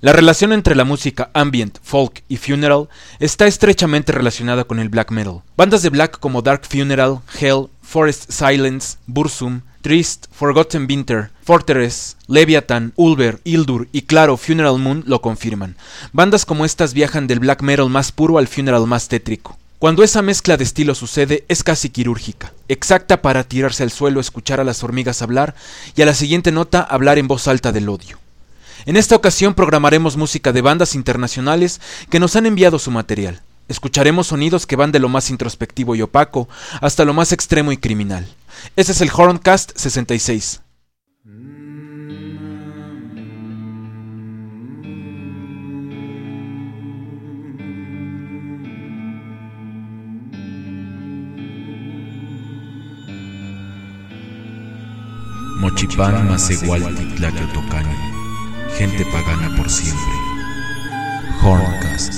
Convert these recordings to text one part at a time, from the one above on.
La relación entre la música ambient, folk y funeral está estrechamente relacionada con el black metal. Bandas de black como Dark Funeral, Hell, Forest Silence, Burzum, Trist, Forgotten Winter, Fortress, Leviathan, Ulver, Ildur y claro, Funeral Moon lo confirman. Bandas como estas viajan del black metal más puro al funeral más tétrico. Cuando esa mezcla de estilos sucede, es casi quirúrgica, exacta para tirarse al suelo, escuchar a las hormigas hablar y a la siguiente nota hablar en voz alta del odio. En esta ocasión programaremos música de bandas internacionales que nos han enviado su material. Escucharemos sonidos que van de lo más introspectivo y opaco hasta lo más extremo y criminal. Este es el Horncast 66. Mochipán Masehualti Tlaqueotocani, gente pagana por siempre. Horncast.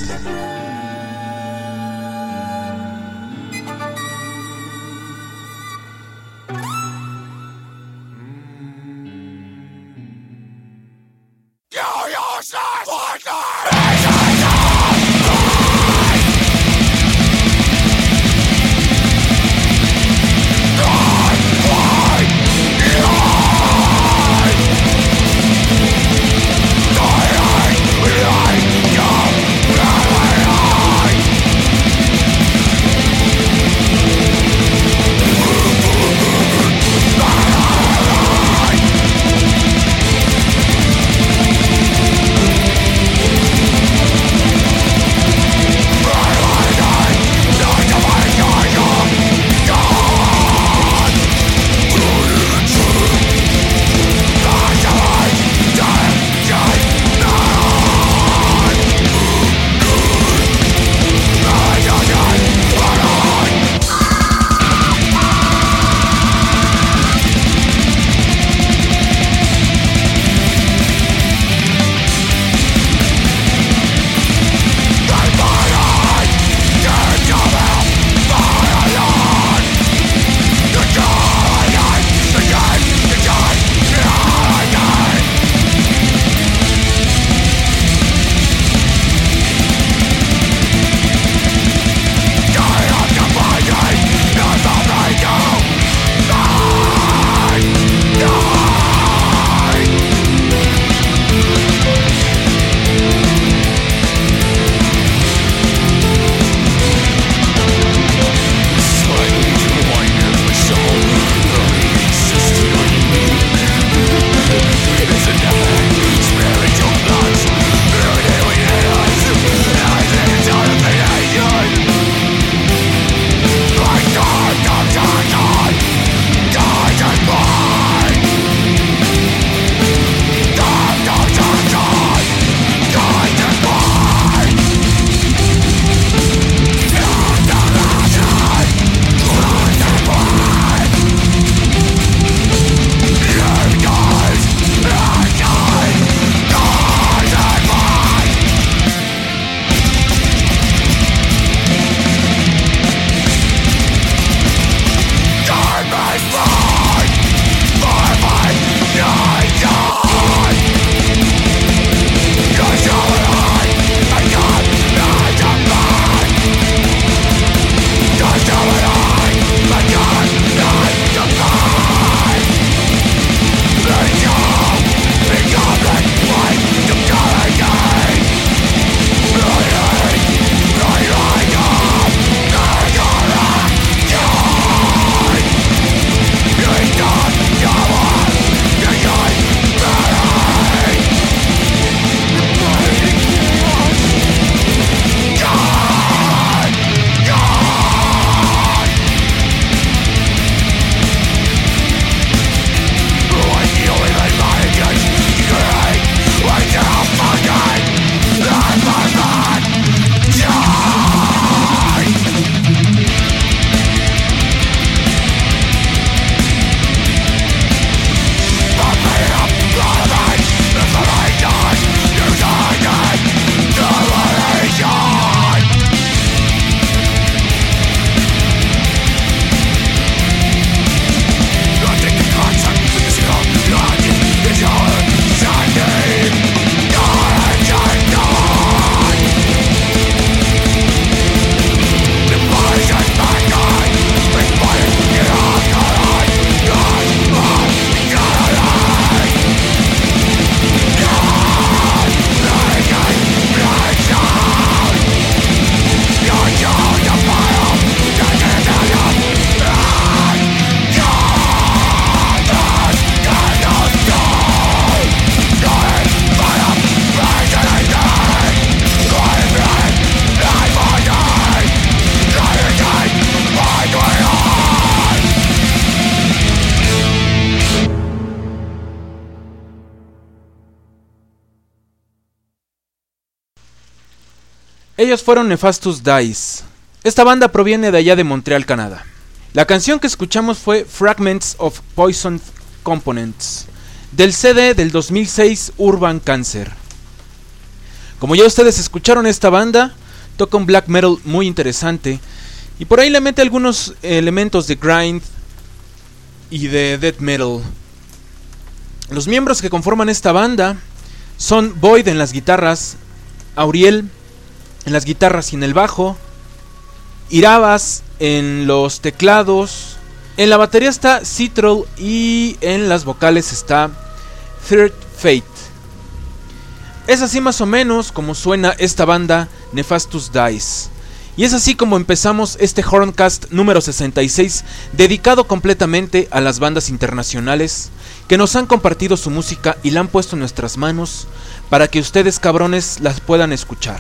Ellos fueron Nefastus Dice. Esta banda proviene de allá de Montreal, Canadá. La canción que escuchamos fue Fragments of Poison Components, del CD del 2006 Urban Cancer. Como ya ustedes escucharon, esta banda toca un black metal muy interesante y por ahí le mete algunos elementos de grind y de death metal. Los miembros que conforman esta banda son Void en las guitarras, Auriel en las guitarras y en el bajo, Irabas en los teclados, en la batería está Citral y en las vocales está Third Fate. Es así más o menos como suena esta banda Nefastus Dice. Y es así como empezamos este Horncast número 66, dedicado completamente a las bandas internacionales que nos han compartido su música y la han puesto en nuestras manos para que ustedes, cabrones, las puedan escuchar.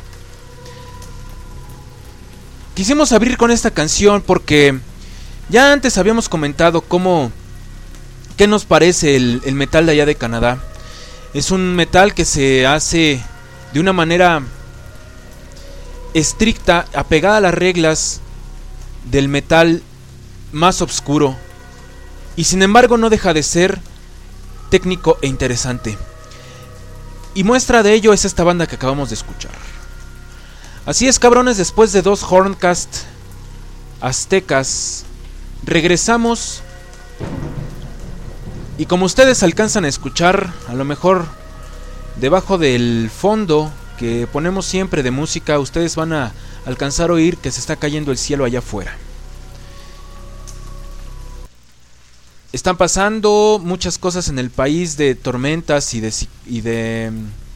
Quisimos abrir con esta canción porque ya antes habíamos comentado qué nos parece el metal de allá de Canadá. Es un metal que se hace de una manera estricta, apegada a las reglas del metal más oscuro, y sin embargo no deja de ser técnico e interesante. Y muestra de ello es esta banda que acabamos de escuchar. Así es, cabrones, después de 2 Horncast aztecas, regresamos. Y como ustedes alcanzan a escuchar, a lo mejor debajo del fondo que ponemos siempre de música, ustedes van a alcanzar a oír que se está cayendo el cielo allá afuera. Están pasando muchas cosas en el país, de tormentas y de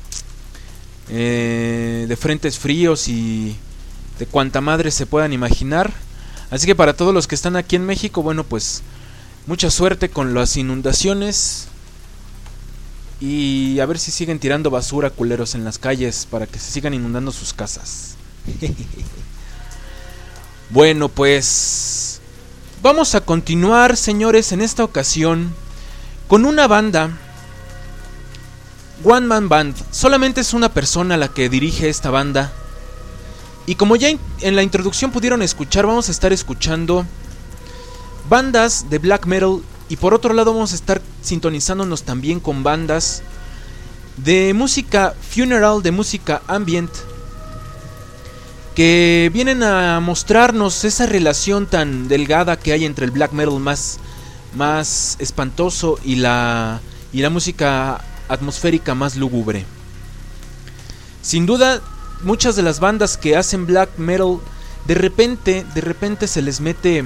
frentes fríos y de cuanta madre se puedan imaginar. Así que para todos los que están aquí en México, bueno, pues mucha suerte con las inundaciones. Y a ver si siguen tirando basura, culeros, en las calles para que se sigan inundando sus casas. Bueno, pues vamos a continuar, señores, en esta ocasión con una banda One Man Band. Solamente es una persona la que dirige esta banda. Y como ya en la introducción pudieron escuchar, vamos a estar escuchando bandas de black metal. Y por otro lado vamos a estar sintonizándonos también con bandas de música funeral, de música ambient, que vienen a mostrarnos esa relación tan delgada que hay entre el black metal más espantoso y la música atmosférica más lúgubre. Sin duda, muchas de las bandas que hacen black metal, de repente se les mete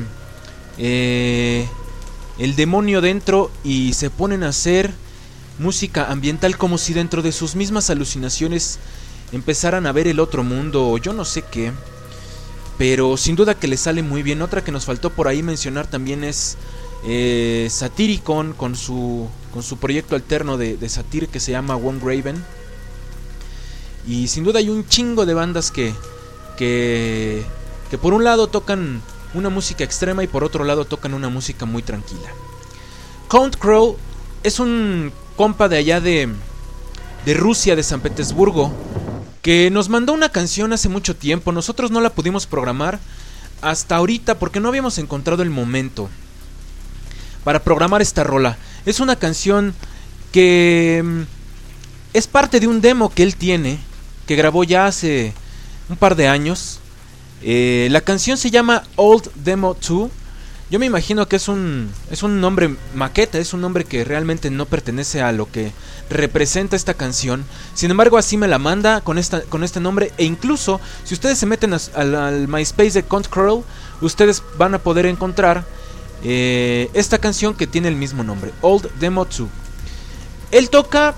el demonio dentro y se ponen a hacer música ambiental como si dentro de sus mismas alucinaciones empezaran a ver el otro mundo o yo no sé qué. Pero sin duda que les sale muy bien. Otra que nos faltó por ahí mencionar también es Satyricon con su proyecto alterno de satir que se llama One Graven. Y sin duda hay un chingo de bandas que por un lado tocan una música extrema y por otro lado tocan una música muy tranquila. Count Crow es un compa de allá de Rusia, de San Petersburgo, que nos mandó una canción hace mucho tiempo. Nosotros no la pudimos programar hasta ahorita porque no habíamos encontrado el momento para programar esta rola. Es una canción que es parte de un demo que él tiene, que grabó ya hace un par de años. La canción se llama Old Demo 2. Yo me imagino que es un nombre maqueta, es un nombre que realmente no pertenece a lo que representa esta canción. Sin embargo, así me la manda con este nombre. E incluso, si ustedes se meten al MySpace de Count Crow, ustedes van a poder encontrar esta canción que tiene el mismo nombre, Old Demo 2. Él toca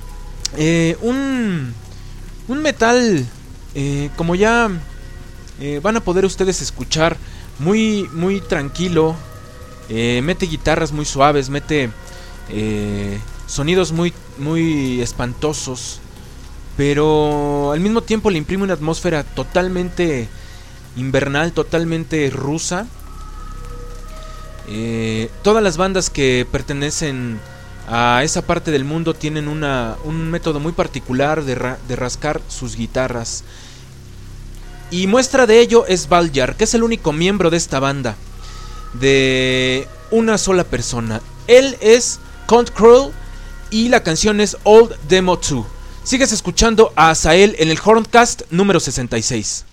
un metal, como ya van a poder ustedes escuchar, muy, muy tranquilo. Mete guitarras muy suaves, mete sonidos muy, muy espantosos, pero al mismo tiempo le imprime una atmósfera totalmente invernal, totalmente rusa. Todas las bandas que pertenecen a esa parte del mundo tienen un método muy particular de rascar sus guitarras. Y muestra de ello es Valyar, que es el único miembro de esta banda, de una sola persona. Él es Count Cruel y la canción es Old Demo 2. Sigues escuchando a Azael en el Horncast número 66.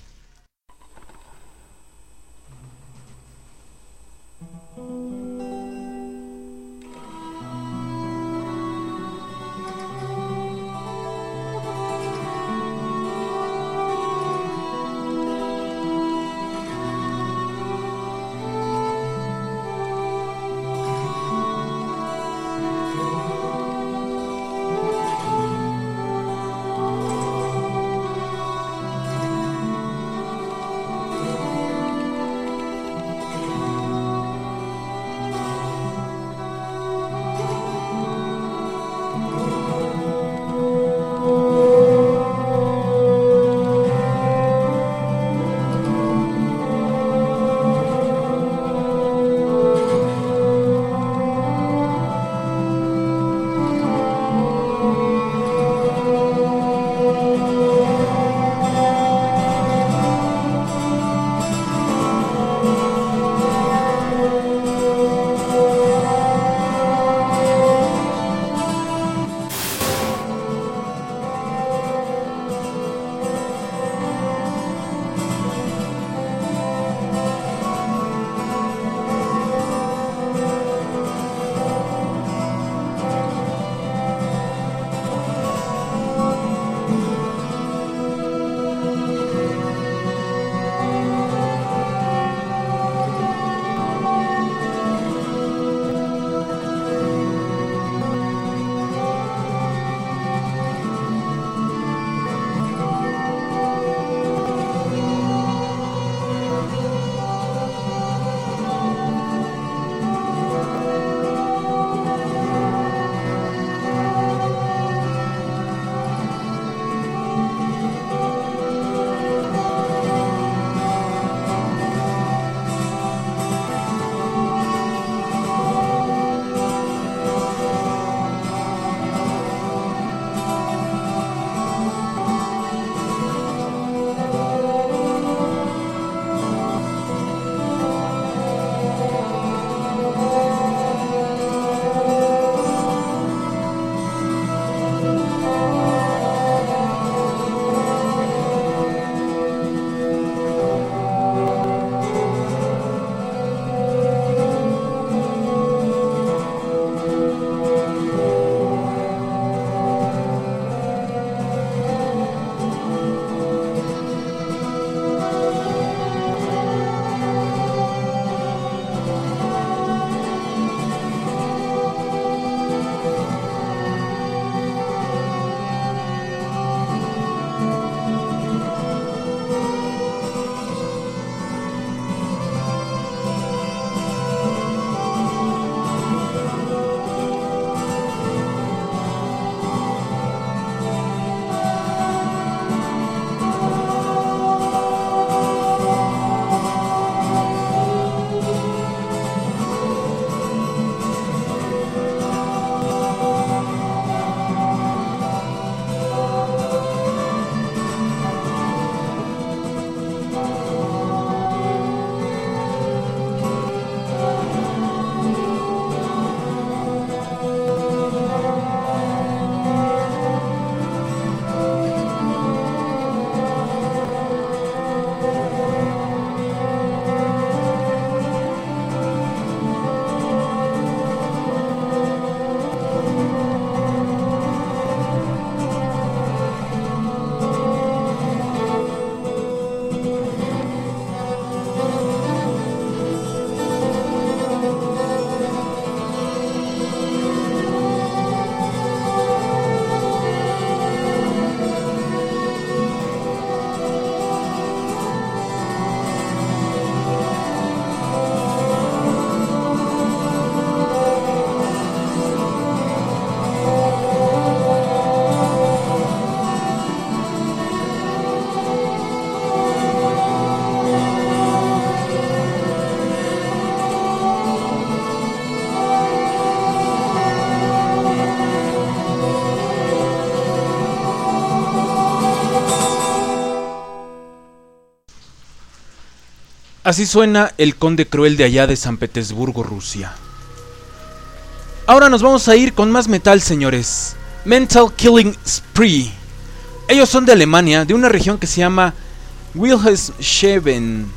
Así suena el Conde Cruel de allá de San Petersburgo, Rusia. Ahora nos vamos a ir con más metal, señores. Mental Killing Spree. Ellos son de Alemania, de una región que se llama Wilhelmshaven,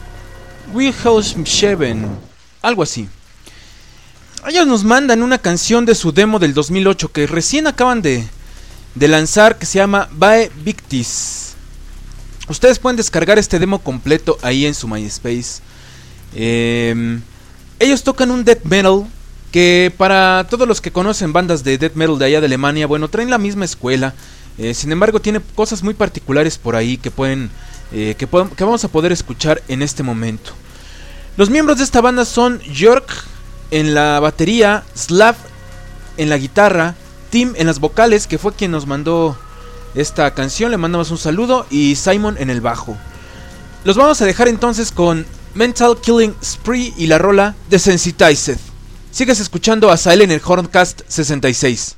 algo así. Ellos nos mandan una canción de su demo del 2008 que recién acaban de lanzar, que se llama Bae Victis. Ustedes pueden descargar este demo completo ahí en su MySpace. Ellos tocan un death metal que, para todos los que conocen bandas de death metal de allá de Alemania, bueno, traen la misma escuela. Sin embargo, tiene cosas muy particulares por ahí que vamos a poder escuchar en este momento. Los miembros de esta banda son Jörg en la batería, Slav en la guitarra, Tim en las vocales, que fue quien nos mandó esta canción, le mandamos un saludo, y Simon en el bajo. Los vamos a dejar entonces con Mental Killing Spree y la rola Desensitized. Sigues escuchando a Sael en el Horncast 66.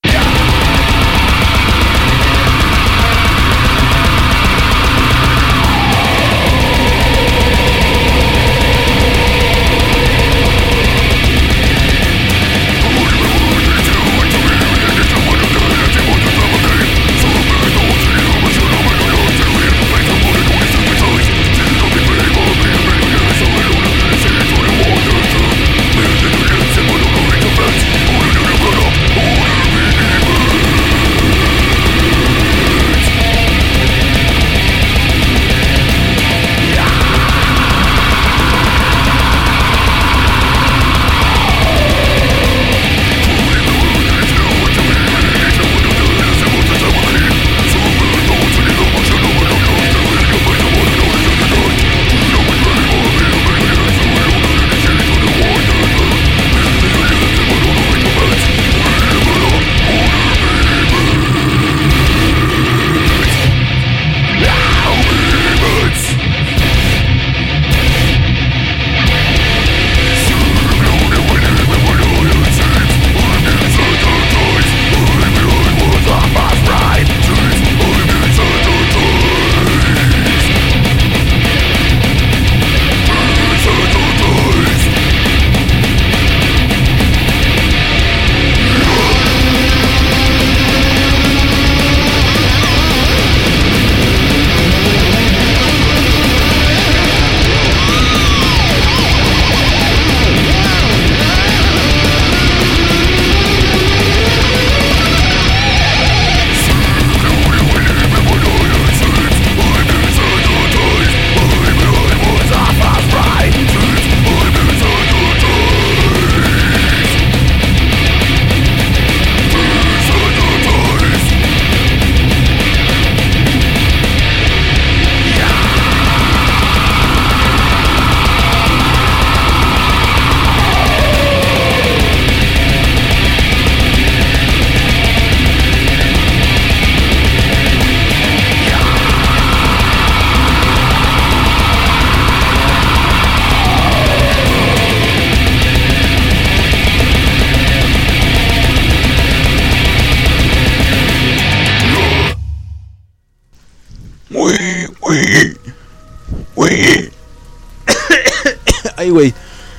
Ay, güey.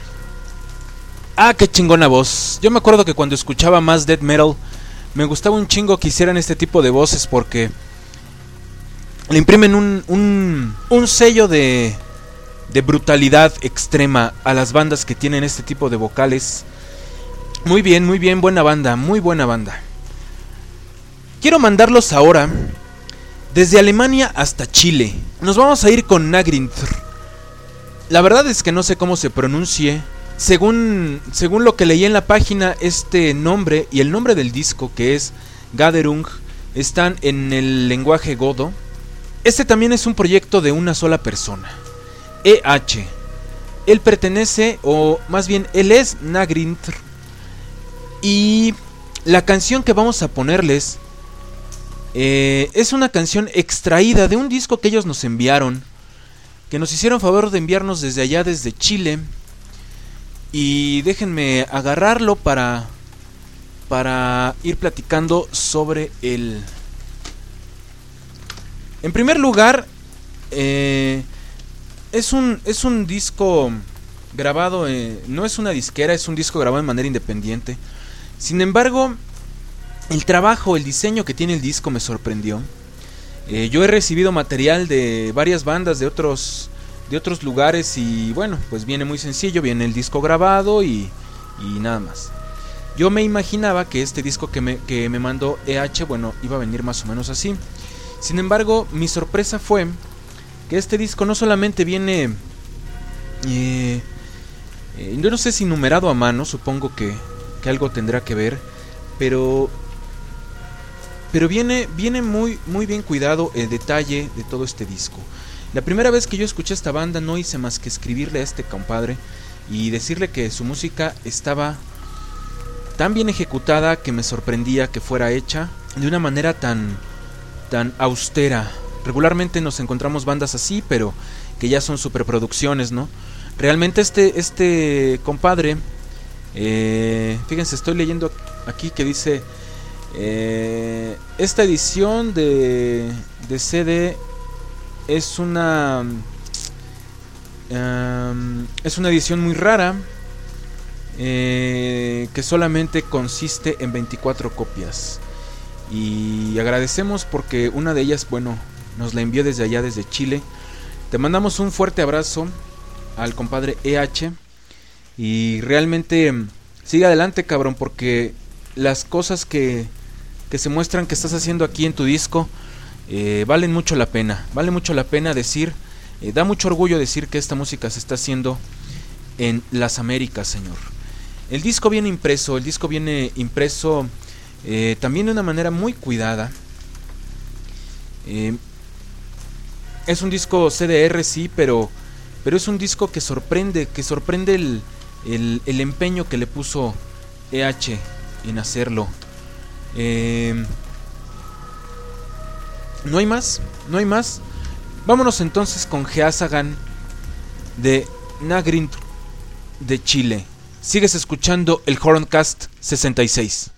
Ah, qué chingona voz. Yo me acuerdo que cuando escuchaba más death metal me gustaba un chingo que hicieran este tipo de voces, porque le imprimen un sello de brutalidad extrema a las bandas que tienen este tipo de vocales. Muy bien, buena banda, muy buena banda. Quiero mandarlos ahora desde Alemania hasta Chile. Nos vamos a ir con Nagrintr. La verdad es que no sé cómo se pronuncie. Según lo que leí en la página, este nombre y el nombre del disco, que es Gaderung, están en el lenguaje godo. Este también es un proyecto de una sola persona, EH. Él pertenece, o más bien él es Nagrintr. Y la canción que vamos a ponerles es una canción extraída de un disco que ellos nos enviaron, que nos hicieron favor de enviarnos desde allá, desde Chile. Y déjenme agarrarlo para ir platicando sobre él. En primer lugar, es un disco grabado, no es una disquera, es un disco grabado de manera independiente. Sin embargo, el trabajo, el diseño que tiene el disco me sorprendió. Yo he recibido material de varias bandas de otros lugares y bueno, pues viene muy sencillo, viene el disco grabado y nada más. Yo me imaginaba que este disco que me mandó EH, bueno, iba a venir más o menos así. Sin embargo, mi sorpresa fue que este disco no solamente viene, yo no sé si numerado a mano, supongo que algo tendrá que ver, pero viene muy bien cuidado el detalle de todo este disco. La primera vez que yo escuché esta banda no hice más que escribirle a este compadre y decirle que su música estaba tan bien ejecutada que me sorprendía que fuera hecha de una manera tan austera. Regularmente nos encontramos bandas así, pero que ya son superproducciones, ¿no? Realmente este compadre, fíjense, estoy leyendo aquí que dice, esta edición de CD es una edición muy rara, que solamente consiste en 24 copias. Y agradecemos porque una de ellas, bueno, nos la envió desde allá, desde Chile. Te mandamos un fuerte abrazo al compadre EH. Y realmente sigue adelante, cabrón, porque las cosas que se muestran que estás haciendo aquí en tu disco valen mucho la pena. Vale mucho la pena decir, da mucho orgullo decir que esta música se está haciendo en las Américas, señor. El disco viene impreso, también de una manera muy cuidada. Es un disco CDR, sí, pero es un disco que sorprende el empeño que le puso EH en hacerlo. No hay más. Vámonos entonces con Geasagan de Nagrin de Chile. Sigues escuchando el Horncast 66.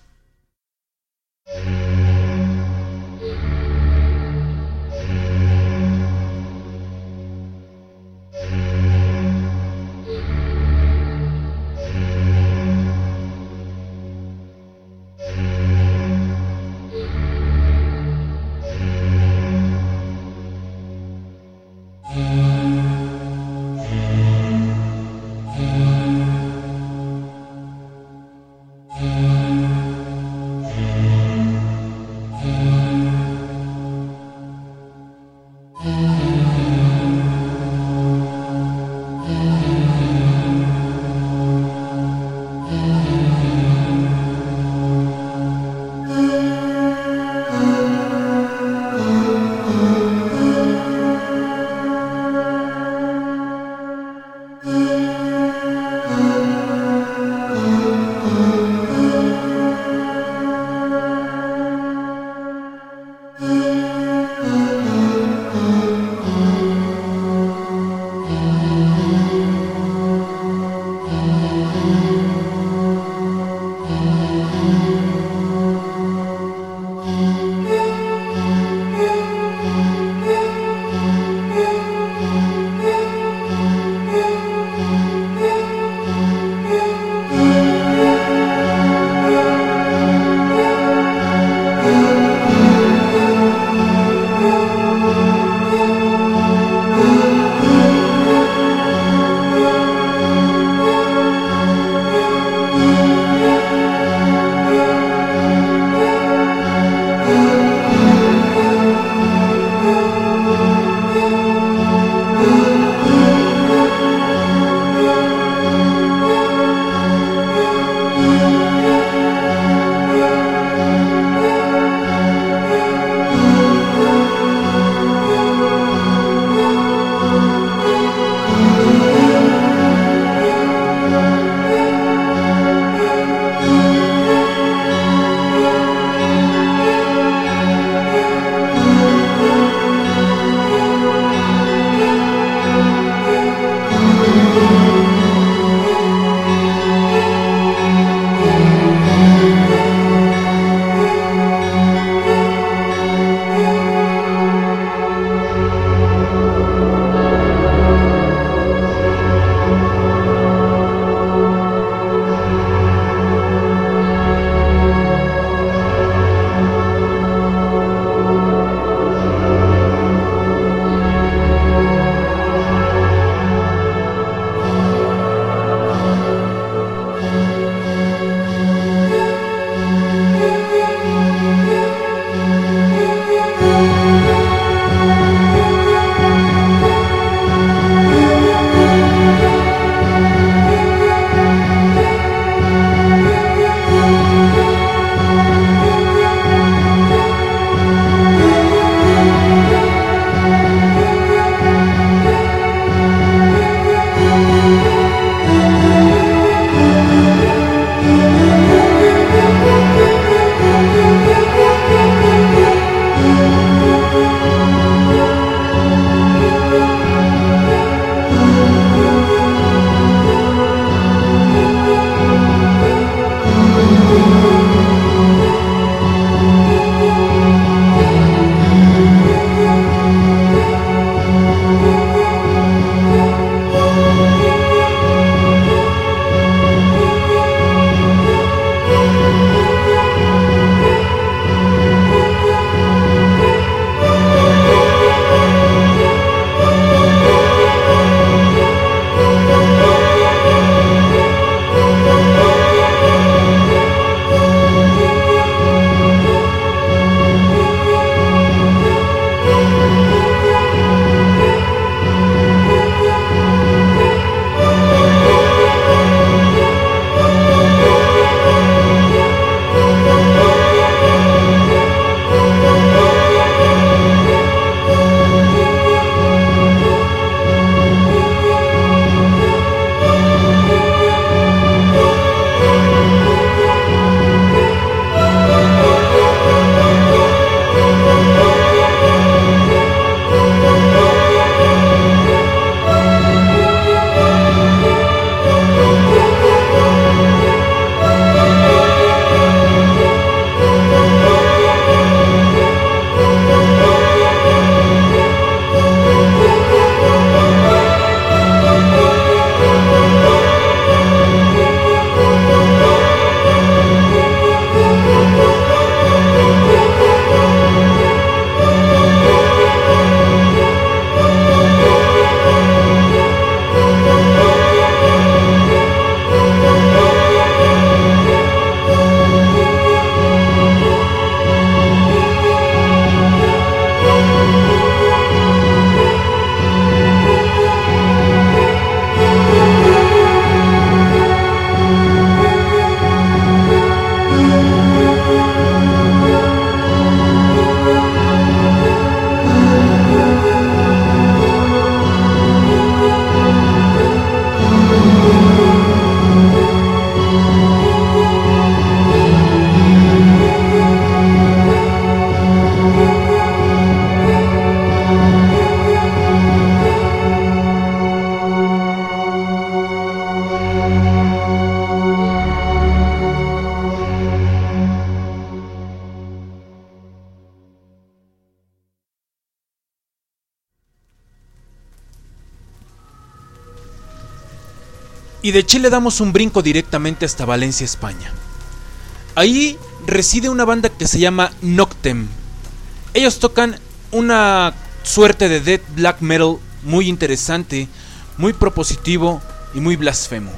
Y de Chile damos un brinco directamente hasta Valencia, España. Ahí reside una banda que se llama Noctem. Ellos tocan una suerte de death black metal muy interesante, muy propositivo y muy blasfemo.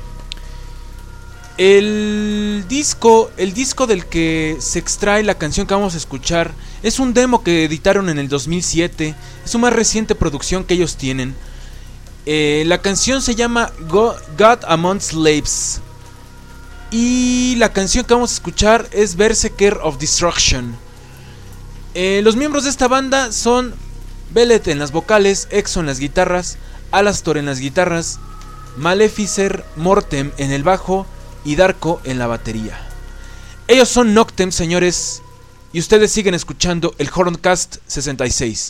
El disco del que se extrae la canción que vamos a escuchar es un demo que editaron en el 2007. Es su más reciente producción que ellos tienen. La canción se llama God Among Slaves. Y la canción que vamos a escuchar es Berserker of Destruction. Los miembros de esta banda son Bellet en las vocales, Exo en las guitarras, Alastor en las guitarras, Maleficer Mortem en el bajo y Darko en la batería. Ellos son Noctem, señores, y ustedes siguen escuchando el Horncast 66.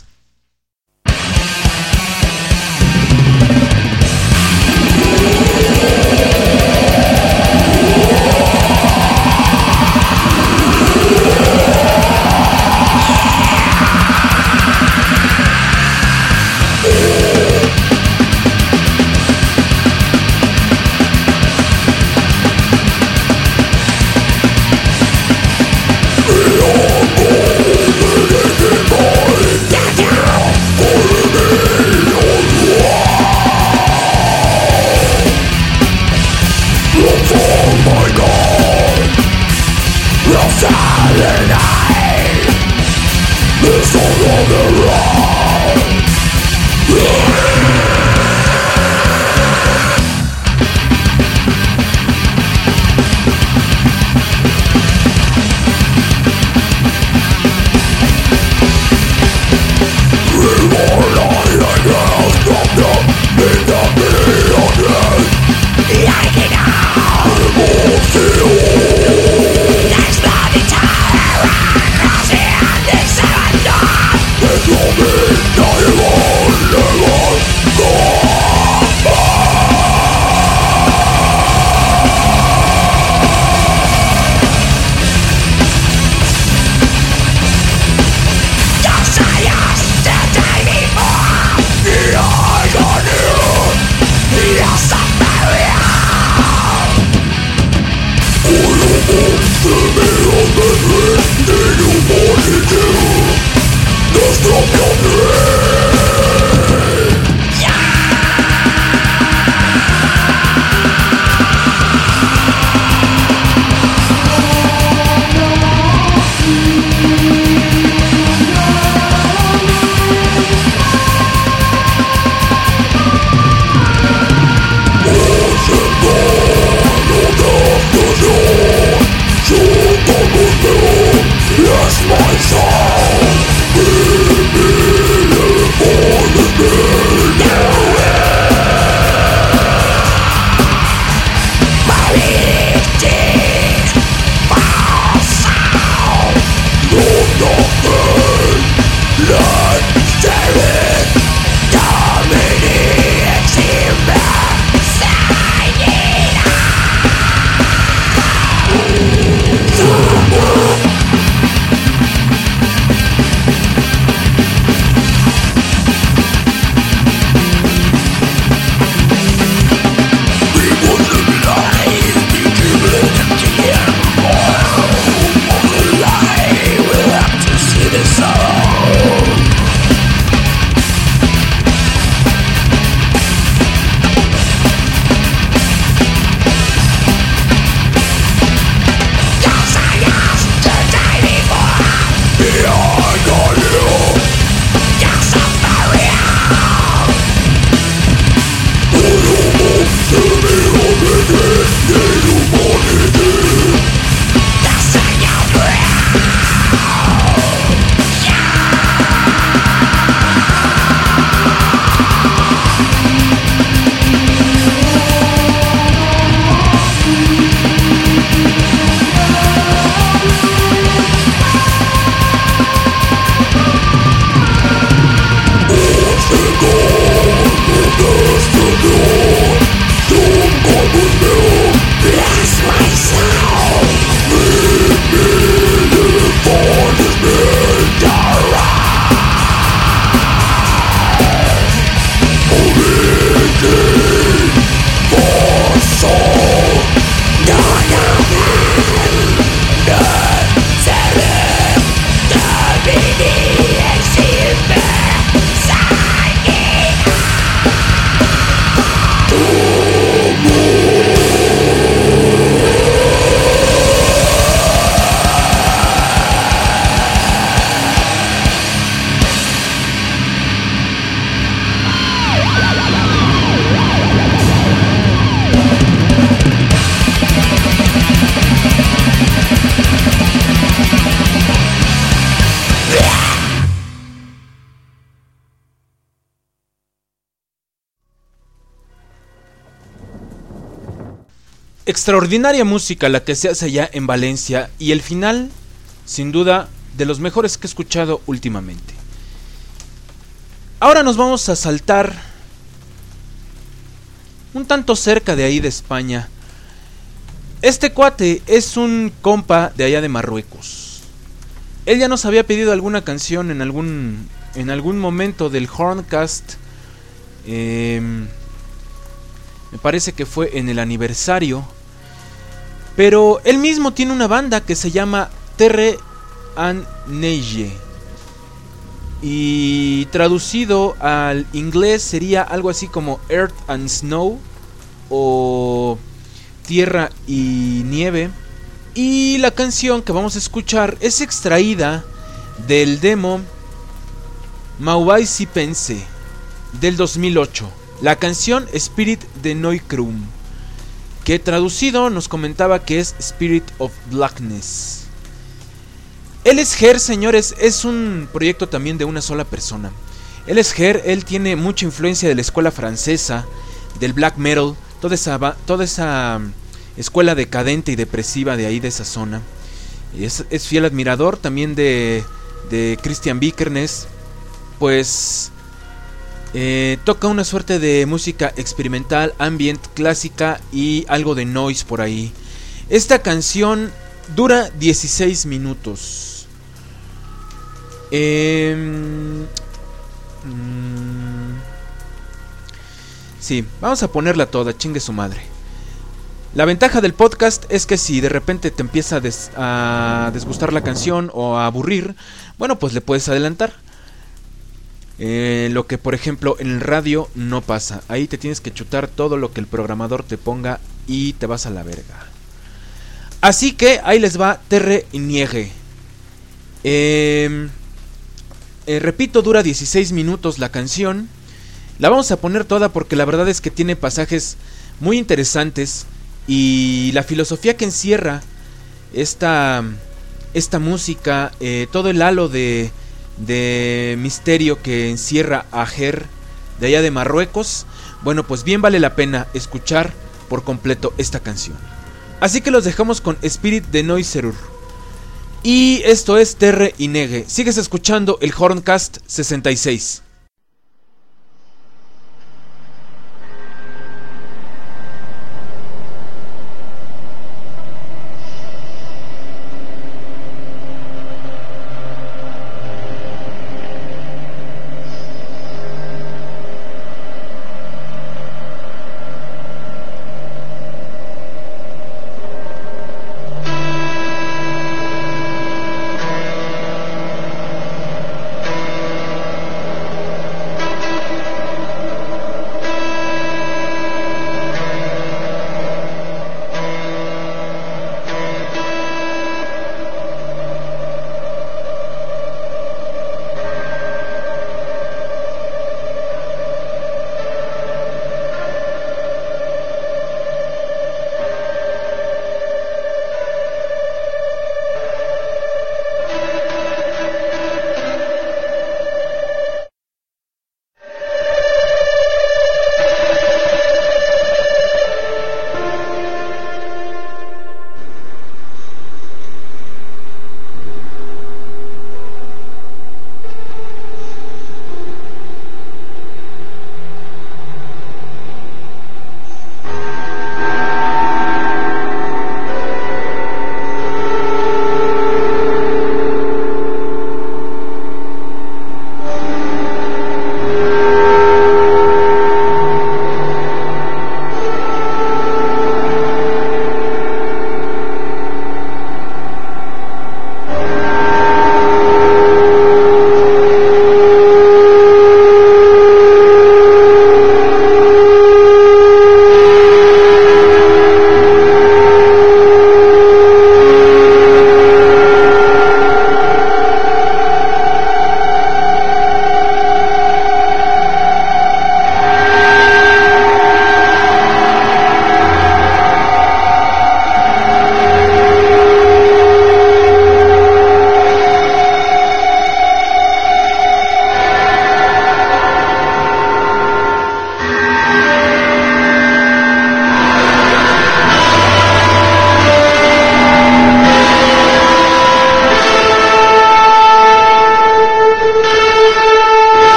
Extraordinaria música la que se hace allá en Valencia, y el final, sin duda, de los mejores que he escuchado últimamente. Ahora nos vamos a saltar un tanto cerca de ahí de España. Este cuate es un compa de allá de Marruecos. Él ya nos había pedido alguna canción en algún momento del Horncast. Me parece que fue en el aniversario. Pero él mismo tiene una banda que se llama Terre and Neige. Y traducido al inglés sería algo así como Earth and Snow o Tierra y Nieve. Y la canción que vamos a escuchar es extraída del demo Mauvais si pense del 2008. La canción Spirit de Noikrum, que traducido nos comentaba que es Spirit of Blackness. Él es Ger, señores, es un proyecto también de una sola persona. Él es Ger, él tiene mucha influencia de la escuela francesa, del black metal, toda esa escuela decadente y depresiva de ahí, de esa zona. Es fiel admirador también de Christian Vikernes, pues toca una suerte de música experimental, ambient, clásica y algo de noise por ahí. Esta canción dura 16 minutos. Sí, vamos a ponerla toda, chingue su madre. La ventaja del podcast es que si de repente te empieza a desgustar la canción o a aburrir, bueno, pues le puedes adelantar. Lo que por ejemplo en el radio no pasa. Ahí te tienes que chutar todo lo que el programador te ponga y te vas a la verga. Así que ahí les va Terre y Niege. Repito, dura 16 minutos la canción. La vamos a poner toda porque la verdad es que tiene pasajes muy interesantes. Y la filosofía que encierra esta música, todo el halo de misterio que encierra a Ger de allá de Marruecos, bueno, pues bien vale la pena escuchar por completo esta canción. Así que los dejamos con Spirit de Noiserur. Y esto es Terre y Neige. Sigues escuchando el Horncast 66.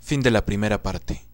Fin de la primera parte.